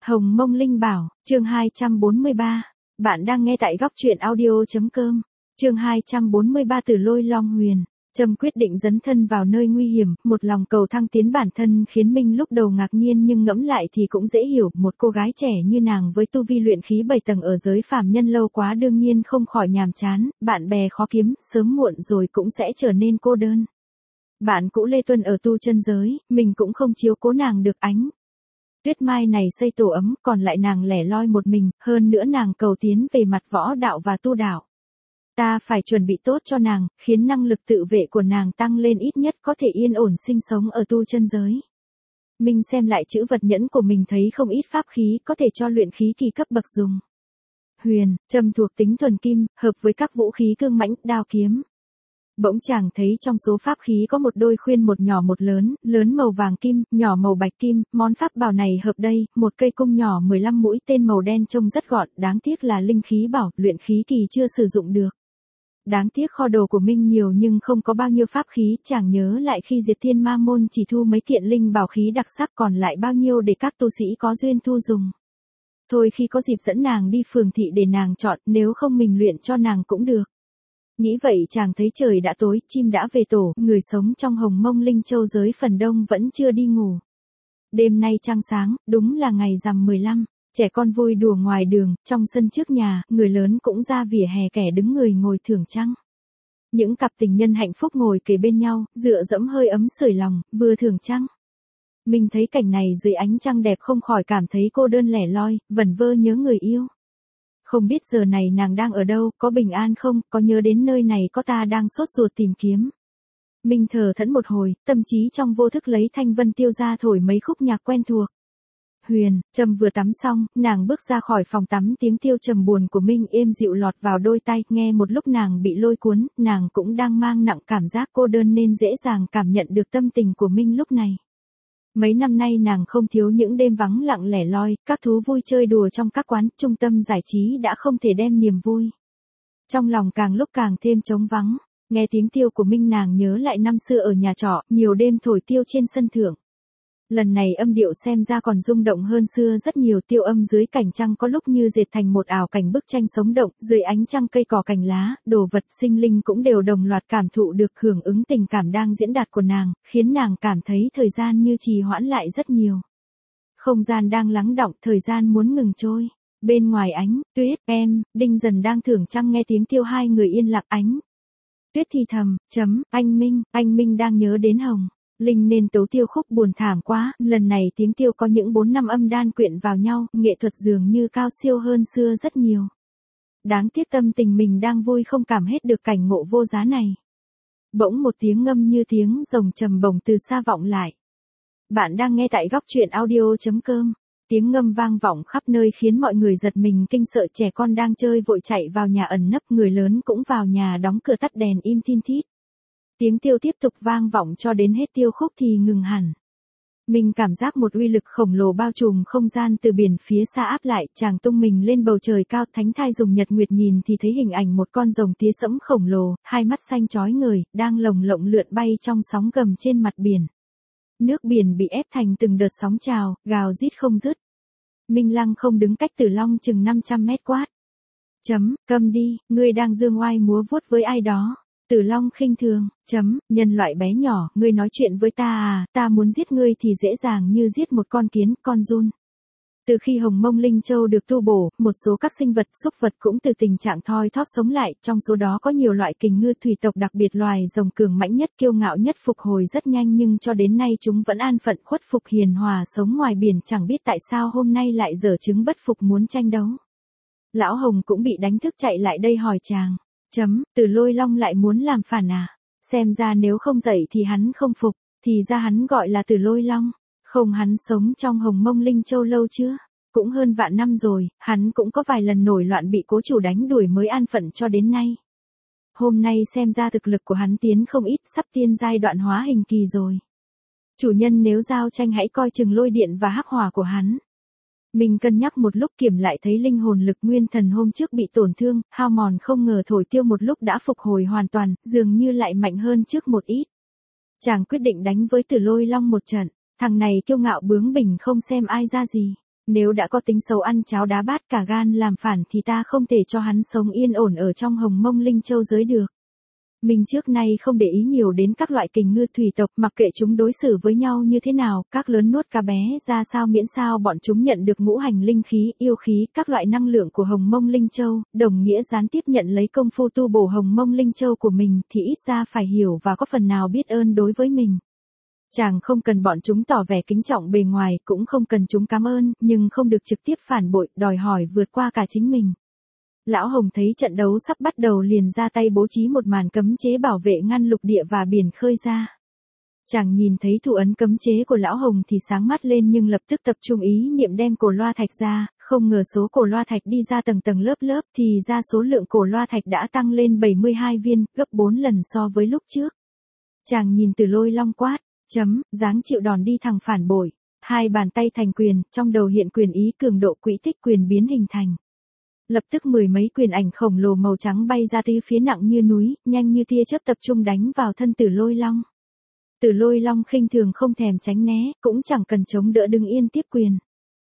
Hồng Mông Linh Bảo, chương 243. Bạn đang nghe tại góc truyện audio.com. Chương 243 Từ Lôi Long Huyền. Trâm quyết định dấn thân vào nơi nguy hiểm, một lòng cầu thăng tiến bản thân khiến Minh lúc đầu ngạc nhiên nhưng ngẫm lại thì cũng dễ hiểu, một cô gái trẻ như nàng với tu vi luyện khí 7 tầng ở giới phàm nhân lâu quá đương nhiên không khỏi nhàm chán, bạn bè khó kiếm, sớm muộn rồi cũng sẽ trở nên cô đơn. Bạn cũ Lê Tuân ở tu chân giới, mình cũng không chiếu cố nàng được ánh tuyết mai này xây tổ ấm, còn lại nàng lẻ loi một mình, hơn nữa nàng cầu tiến về mặt võ đạo và tu đạo. Ta phải chuẩn bị tốt cho nàng, khiến năng lực tự vệ của nàng tăng lên ít nhất có thể yên ổn sinh sống ở tu chân giới. Mình xem lại chữ vật nhẫn của mình thấy không ít pháp khí có thể cho luyện khí kỳ cấp bậc dùng. Huyền, Trâm thuộc tính thuần kim, hợp với các vũ khí cương mãnh, đao kiếm. Bỗng chàng thấy trong số pháp khí có một đôi khuyên một nhỏ một lớn, lớn màu vàng kim, nhỏ màu bạch kim, món pháp bảo này hợp đây, một cây cung nhỏ 15 mũi tên màu đen trông rất gọn, đáng tiếc là linh khí bảo, luyện khí kỳ chưa sử dụng được. Đáng tiếc kho đồ của Minh nhiều nhưng không có bao nhiêu pháp khí, chàng nhớ lại khi diệt thiên ma môn chỉ thu mấy kiện linh bảo khí đặc sắc còn lại bao nhiêu để các tu sĩ có duyên thu dùng. Thôi khi có dịp dẫn nàng đi phường thị để nàng chọn, nếu không mình luyện cho nàng cũng được. Nghĩ vậy chàng thấy trời đã tối, chim đã về tổ, người sống trong Hồng Mông Linh Châu giới phần đông vẫn chưa đi ngủ. Đêm nay trăng sáng, đúng là ngày rằm 15, trẻ con vui đùa ngoài đường, trong sân trước nhà, người lớn cũng ra vỉa hè kẻ đứng người ngồi thưởng trăng. Những cặp tình nhân hạnh phúc ngồi kề bên nhau, dựa dẫm hơi ấm sưởi lòng, vừa thưởng trăng. Mình thấy cảnh này dưới ánh trăng đẹp không khỏi cảm thấy cô đơn lẻ loi, vẩn vơ nhớ người yêu. Không biết giờ này nàng đang ở đâu, có bình an không, có nhớ đến nơi này có ta đang sốt ruột tìm kiếm. Mình thở thẫn một hồi, tâm trí trong vô thức lấy thanh vân tiêu ra thổi mấy khúc nhạc quen thuộc. Huyền, Trâm vừa tắm xong, nàng bước ra khỏi phòng tắm, tiếng tiêu trầm buồn của Minh êm dịu lọt vào đôi tai, nghe một lúc nàng bị lôi cuốn, nàng cũng đang mang nặng cảm giác cô đơn nên dễ dàng cảm nhận được tâm tình của Minh lúc này. Mấy năm nay nàng không thiếu những đêm vắng lặng lẻ loi, các thú vui chơi đùa trong các quán, trung tâm giải trí đã không thể đem niềm vui. Trong lòng càng lúc càng thêm trống vắng, nghe tiếng tiêu của Minh nàng nhớ lại năm xưa ở nhà trọ, nhiều đêm thổi tiêu trên sân thượng. Lần này âm điệu xem ra còn rung động hơn xưa rất nhiều, tiêu âm dưới cảnh trăng có lúc như dệt thành một ảo cảnh bức tranh sống động, dưới ánh trăng cây cỏ cành lá, đồ vật sinh linh cũng đều đồng loạt cảm thụ được hưởng ứng tình cảm đang diễn đạt của nàng, khiến nàng cảm thấy thời gian như trì hoãn lại rất nhiều. Không gian đang lắng đọng, thời gian muốn ngừng trôi. Bên ngoài ánh tuyết, Đinh Dần đang thưởng trăng nghe tiếng tiêu hai người yên lặng ánh tuyết thì thầm, anh Minh đang nhớ đến Hồng Linh nên tấu tiêu khúc buồn thảm quá, lần này tiếng tiêu có những 4-5 âm đan quyện vào nhau, nghệ thuật dường như cao siêu hơn xưa rất nhiều. Đáng tiếc tâm tình mình đang vui không cảm hết được cảnh ngộ vô giá này. Bỗng một tiếng ngâm như tiếng rồng trầm bổng từ xa vọng lại. Bạn đang nghe tại góc truyện audio.com. Tiếng ngâm vang vọng khắp nơi khiến mọi người giật mình kinh sợ, trẻ con đang chơi vội chạy vào nhà ẩn nấp, người lớn cũng vào nhà đóng cửa tắt đèn im thin thít. Tiếng tiêu tiếp tục vang vọng cho đến hết tiêu khúc thì ngừng hẳn. Mình cảm giác một uy lực khổng lồ bao trùm không gian từ biển phía xa áp lại, chàng tung mình lên bầu trời cao, thánh thai dùng nhật nguyệt nhìn thì thấy hình ảnh một con rồng tía sẫm khổng lồ, hai mắt xanh chói ngời, đang lồng lộng lượn bay trong sóng gầm trên mặt biển. Nước biển bị ép thành từng đợt sóng trào, gào rít không dứt. Minh Lăng không đứng cách Tử Long chừng 500 mét quát. Câm đi, ngươi đang dương oai múa vuốt với ai đó. Tử Long khinh thường, nhân loại bé nhỏ, ngươi nói chuyện với ta à, ta muốn giết ngươi thì dễ dàng như giết một con kiến, con giun. Từ khi Hồng Mông Linh Châu được tu bổ, một số các sinh vật, súc vật cũng từ tình trạng thoi thóp sống lại, trong số đó có nhiều loại kình ngư thủy tộc, đặc biệt loài rồng cường mãnh nhất, kiêu ngạo nhất phục hồi rất nhanh nhưng cho đến nay chúng vẫn an phận khuất phục hiền hòa sống ngoài biển, chẳng biết tại sao hôm nay lại giở trứng bất phục muốn tranh đấu. Lão Hồng cũng bị đánh thức chạy lại đây hỏi chàng. Từ Lôi Long lại muốn làm phản à? Xem ra nếu không dậy thì hắn không phục, thì ra hắn gọi là Từ Lôi Long. Không, hắn sống trong Hồng Mông Linh Châu lâu chưa? Cũng hơn vạn năm rồi, hắn cũng có vài lần nổi loạn bị cố chủ đánh đuổi mới an phận cho đến nay. Hôm nay xem ra thực lực của hắn tiến không ít, sắp tiên giai đoạn hóa hình kỳ rồi. Chủ nhân nếu giao tranh hãy coi chừng lôi điện và hắc hỏa của hắn. Mình cân nhắc một lúc kiểm lại thấy linh hồn lực nguyên thần hôm trước bị tổn thương, hao mòn không ngờ thổi tiêu một lúc đã phục hồi hoàn toàn, dường như lại mạnh hơn trước một ít. Chàng quyết định đánh với Tử Lôi Long một trận, thằng này kiêu ngạo bướng bỉnh không xem ai ra gì. Nếu đã có tính xấu ăn cháo đá bát cả gan làm phản thì ta không thể cho hắn sống yên ổn ở trong Hồng Mông Linh Châu giới được. Mình trước nay không để ý nhiều đến các loại kình ngư thủy tộc, mặc kệ chúng đối xử với nhau như thế nào, các lớn nuốt cá bé ra sao, miễn sao bọn chúng nhận được ngũ hành linh khí, yêu khí, các loại năng lượng của Hồng Mông Linh Châu, đồng nghĩa gián tiếp nhận lấy công phu tu bổ Hồng Mông Linh Châu của mình thì ít ra phải hiểu và có phần nào biết ơn đối với mình. Chàng không cần bọn chúng tỏ vẻ kính trọng bề ngoài, cũng không cần chúng cảm ơn, nhưng không được trực tiếp phản bội, đòi hỏi vượt qua cả chính mình. Lão Hồng thấy trận đấu sắp bắt đầu liền ra tay bố trí một màn cấm chế bảo vệ ngăn lục địa và biển khơi ra. Chàng nhìn thấy thủ ấn cấm chế của Lão Hồng thì sáng mắt lên nhưng lập tức tập trung ý niệm đem cổ loa thạch ra, không ngờ số cổ loa thạch đi ra tầng tầng lớp lớp thì ra số lượng cổ loa thạch đã tăng lên 72 viên, gấp 4 lần so với lúc trước. Chàng nhìn Từ Lôi Long quát, dáng chịu đòn đi thằng phản bội. Hai bàn tay thành quyền, trong đầu hiện quyền ý cường độ, quỹ tích quyền biến hình thành. Lập tức mười mấy quyền ảnh khổng lồ màu trắng bay ra từ phía nặng như núi, nhanh như tia chớp tập trung đánh vào thân Từ Lôi Long. Từ Lôi Long khinh thường không thèm tránh né, cũng chẳng cần chống đỡ đứng yên tiếp quyền.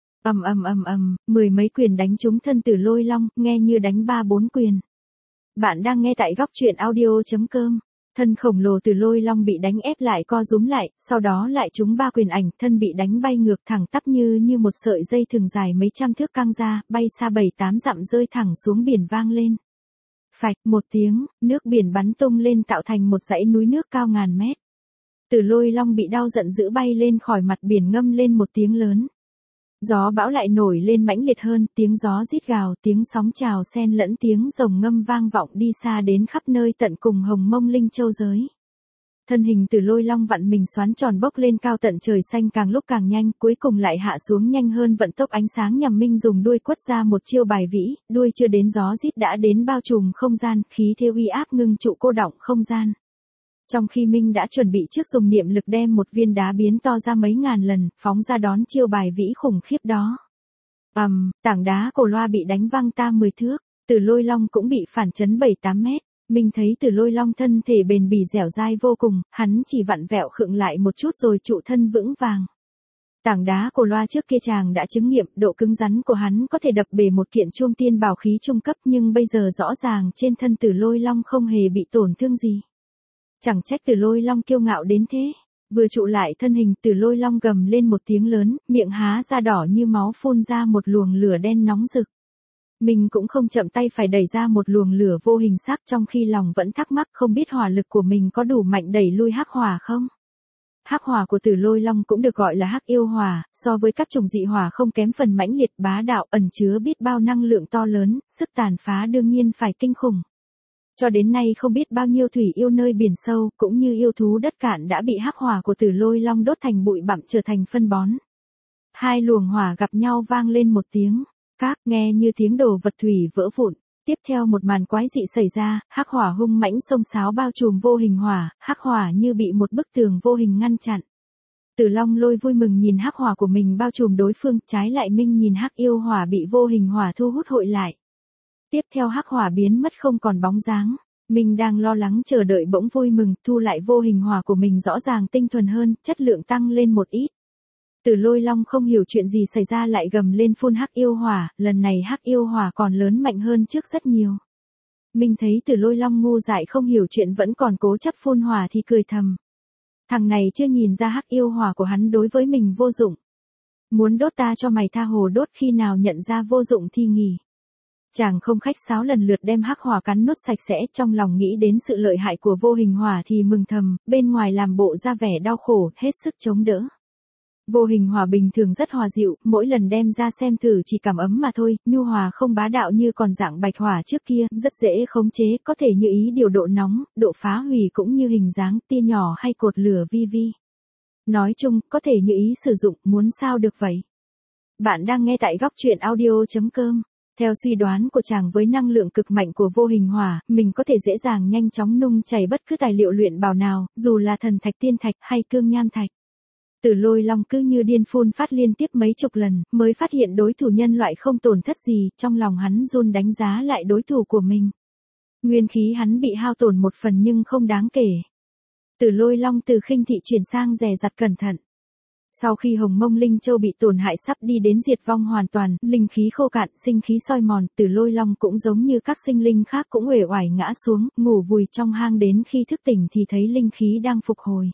Mười mấy quyền đánh trúng thân Từ Lôi Long, nghe như đánh 3-4 quyền. Bạn đang nghe tại góc truyện audio.com. Thân khổng lồ Từ Lôi Long bị đánh ép lại co rúm lại, sau đó lại trúng 3 quyền ảnh, thân bị đánh bay ngược thẳng tắp như một sợi dây thừng dài mấy trăm thước căng ra, bay xa 7-8 dặm rơi thẳng xuống biển vang lên. Phạch một tiếng, nước biển bắn tung lên tạo thành một dãy núi nước cao ngàn mét. Từ Lôi Long bị đau giận dữ bay lên khỏi mặt biển, ngâm lên một tiếng lớn. Gió bão lại nổi lên mãnh liệt hơn, tiếng gió rít gào, tiếng sóng trào xen lẫn tiếng rồng ngâm vang vọng đi xa đến khắp nơi tận cùng Hồng Mông Linh Châu giới. Thân hình Từ Lôi Long vặn mình xoắn tròn bốc lên cao tận trời xanh, càng lúc càng nhanh, cuối cùng lại hạ xuống nhanh hơn vận tốc ánh sáng. Nhằm Minh dùng đuôi quất ra một chiêu bài vĩ, đuôi chưa đến gió rít đã đến bao trùm không gian, khí thế uy áp ngưng trụ cô đọng không gian. Trong khi Minh đã chuẩn bị trước, dùng niệm lực đem một viên đá biến to ra mấy ngàn lần, phóng ra đón chiêu bài vĩ khủng khiếp đó. Tảng đá cổ loa bị đánh văng ta 10 thước, Từ Lôi Long cũng bị phản chấn 7-8 mét. Minh thấy Từ Lôi Long thân thể bền bỉ dẻo dai vô cùng, hắn chỉ vặn vẹo khựng lại một chút rồi trụ thân vững vàng. Tảng đá cổ loa trước kia chàng đã chứng nghiệm, độ cứng rắn của hắn có thể đập bể một kiện chuông tiên bảo khí trung cấp, nhưng bây giờ rõ ràng trên thân Từ Lôi Long không hề bị tổn thương gì. Chẳng trách Từ Lôi Long kiêu ngạo đến thế. Vừa trụ lại thân hình, Từ Lôi Long gầm lên một tiếng lớn, miệng há ra đỏ như máu, phun ra một luồng lửa đen nóng rực. Mình cũng không chậm tay phải đẩy ra một luồng lửa vô hình sắc, trong khi lòng vẫn thắc mắc không biết hỏa lực của mình có đủ mạnh đẩy lui hắc hỏa không. Hắc hỏa của Từ Lôi Long cũng được gọi là hắc yêu hỏa, so với các chủng dị hỏa không kém phần mãnh liệt bá đạo, ẩn chứa biết bao năng lượng to lớn, sức tàn phá đương nhiên phải kinh khủng. Cho đến nay không biết bao nhiêu thủy yêu nơi biển sâu, cũng như yêu thú đất cạn đã bị hắc hỏa của Từ Lôi Long đốt thành bụi bặm trở thành phân bón. Hai luồng hỏa gặp nhau vang lên một tiếng, các nghe như tiếng đồ vật thủy vỡ vụn. Tiếp theo một màn quái dị xảy ra, hắc hỏa hung mãnh xông xáo bao trùm vô hình hỏa, hắc hỏa như bị một bức tường vô hình ngăn chặn. Từ Long Lôi vui mừng nhìn hắc hỏa của mình bao trùm đối phương, trái lại Minh nhìn hắc yêu hỏa bị vô hình hỏa thu hút hội lại. Tiếp theo hắc hỏa biến mất không còn bóng dáng. Mình đang lo lắng chờ đợi bỗng vui mừng, thu lại vô hình hỏa của mình rõ ràng tinh thuần hơn, chất lượng tăng lên một ít. Từ Lôi Long không hiểu chuyện gì xảy ra lại gầm lên phun hắc yêu hỏa, lần này hắc yêu hỏa còn lớn mạnh hơn trước rất nhiều. Mình thấy Từ Lôi Long ngu dại không hiểu chuyện vẫn còn cố chấp phun hỏa thì cười thầm. Thằng này chưa nhìn ra hắc yêu hỏa của hắn đối với mình vô dụng. Muốn đốt ta cho mày tha hồ đốt, khi nào nhận ra vô dụng thì nghỉ. Chàng không khách sáo lần lượt đem hắc hỏa cắn nuốt sạch sẽ, trong lòng nghĩ đến sự lợi hại của vô hình hỏa thì mừng thầm, bên ngoài làm bộ ra vẻ đau khổ, hết sức chống đỡ. Vô hình hỏa bình thường rất hòa dịu, mỗi lần đem ra xem thử chỉ cảm ấm mà thôi, nhu hòa không bá đạo như còn dạng bạch hỏa trước kia, rất dễ khống chế, có thể như ý điều độ nóng, độ phá hủy cũng như hình dáng, tia nhỏ hay cột lửa vi vi. Nói chung, có thể như ý sử dụng, muốn sao được vậy. Bạn đang nghe tại góc truyện audio.com. Theo suy đoán của chàng, với năng lượng cực mạnh của vô hình hỏa, mình có thể dễ dàng nhanh chóng nung chảy bất cứ tài liệu luyện bảo nào, dù là thần thạch, tiên thạch hay cương nham thạch. Từ Lôi Long cứ như điên phun phát liên tiếp mấy chục lần, mới phát hiện đối thủ nhân loại không tổn thất gì, trong lòng hắn run đánh giá lại đối thủ của mình. Nguyên khí hắn bị hao tổn một phần nhưng không đáng kể. Từ Lôi Long từ khinh thị chuyển sang dè dặt cẩn thận. Sau khi Hồng Mông Linh Châu bị tổn hại sắp đi đến diệt vong hoàn toàn, linh khí khô cạn, sinh khí soi mòn, Tử Lôi Long cũng giống như các sinh linh khác cũng uể oải ngã xuống, ngủ vùi trong hang đến khi thức tỉnh thì thấy linh khí đang phục hồi.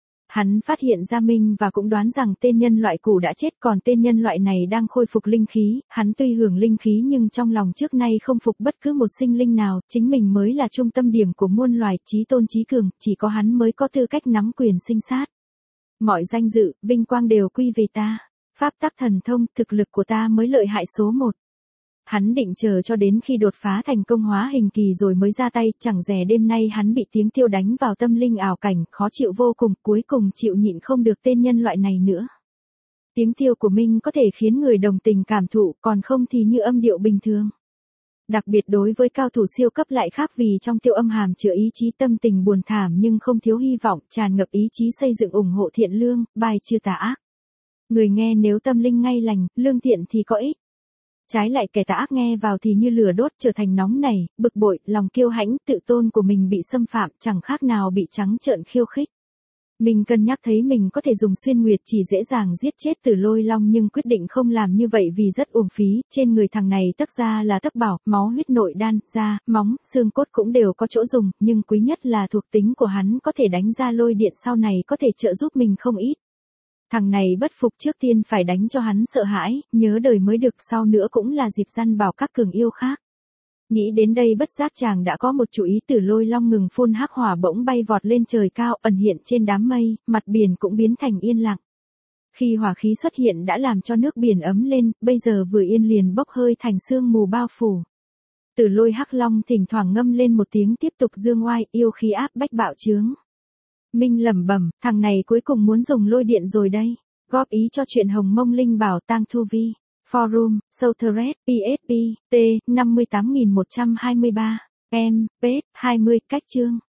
Hắn phát hiện ra Minh và cũng đoán rằng tên nhân loại cũ đã chết, còn tên nhân loại này đang khôi phục linh khí, hắn tuy hưởng linh khí nhưng trong lòng trước nay không phục bất cứ một sinh linh nào, chính mình mới là trung tâm điểm của muôn loài, chí tôn chí cường, chỉ có hắn mới có tư cách nắm quyền sinh sát. Mọi danh dự, vinh quang đều quy về ta, pháp tắc thần thông, thực lực của ta mới lợi hại số một. Hắn định chờ cho đến khi đột phá thành công hóa hình kỳ rồi mới ra tay, chẳng dè đêm nay hắn bị tiếng tiêu đánh vào tâm linh ảo cảnh, khó chịu vô cùng, cuối cùng chịu nhịn không được tên nhân loại này nữa. Tiếng tiêu của Minh có thể khiến người đồng tình cảm thụ, còn không thì như âm điệu bình thường. Đặc biệt đối với cao thủ siêu cấp lại khác, vì trong tiêu âm hàm chứa ý chí tâm tình buồn thảm nhưng không thiếu hy vọng, tràn ngập ý chí xây dựng ủng hộ thiện lương, bài trừ tà ác. Người nghe nếu tâm linh ngay lành, lương thiện thì có ích. Trái lại kẻ tà ác nghe vào thì như lửa đốt, trở thành nóng nảy, bực bội, lòng kiêu hãnh, tự tôn của mình bị xâm phạm, chẳng khác nào bị trắng trợn khiêu khích. Mình cân nhắc thấy mình có thể dùng xuyên nguyệt chỉ dễ dàng giết chết Tử Lôi Long nhưng quyết định không làm như vậy vì rất uổng phí, trên người thằng này tất ra là tất bảo, máu huyết nội đan, da, móng, xương cốt cũng đều có chỗ dùng, nhưng quý nhất là thuộc tính của hắn có thể đánh ra lôi điện, sau này có thể trợ giúp mình không ít. Thằng này bất phục, trước tiên phải đánh cho hắn sợ hãi, nhớ đời mới được, sau nữa cũng là dịp săn bảo các cường yêu khác. Nghĩ đến đây bất giác chàng đã có một chủ ý. Tử Lôi Long ngừng phun hắc hỏa bỗng bay vọt lên trời cao, ẩn hiện trên đám mây, mặt biển cũng biến thành yên lặng. Khi hỏa khí xuất hiện đã làm cho nước biển ấm lên, bây giờ vừa yên liền bốc hơi thành sương mù bao phủ. Tử Lôi Hắc Long thỉnh thoảng ngâm lên một tiếng tiếp tục dương oai, yêu khí áp bách bạo chướng. Minh lẩm bẩm, thằng này cuối cùng muốn dùng lôi điện rồi đây. Góp ý cho chuyện Hồng Mông Linh Bảo Tang Thu Vi. Forum, Southred, PSP, T, 58123, M, Page, 20, cách chương.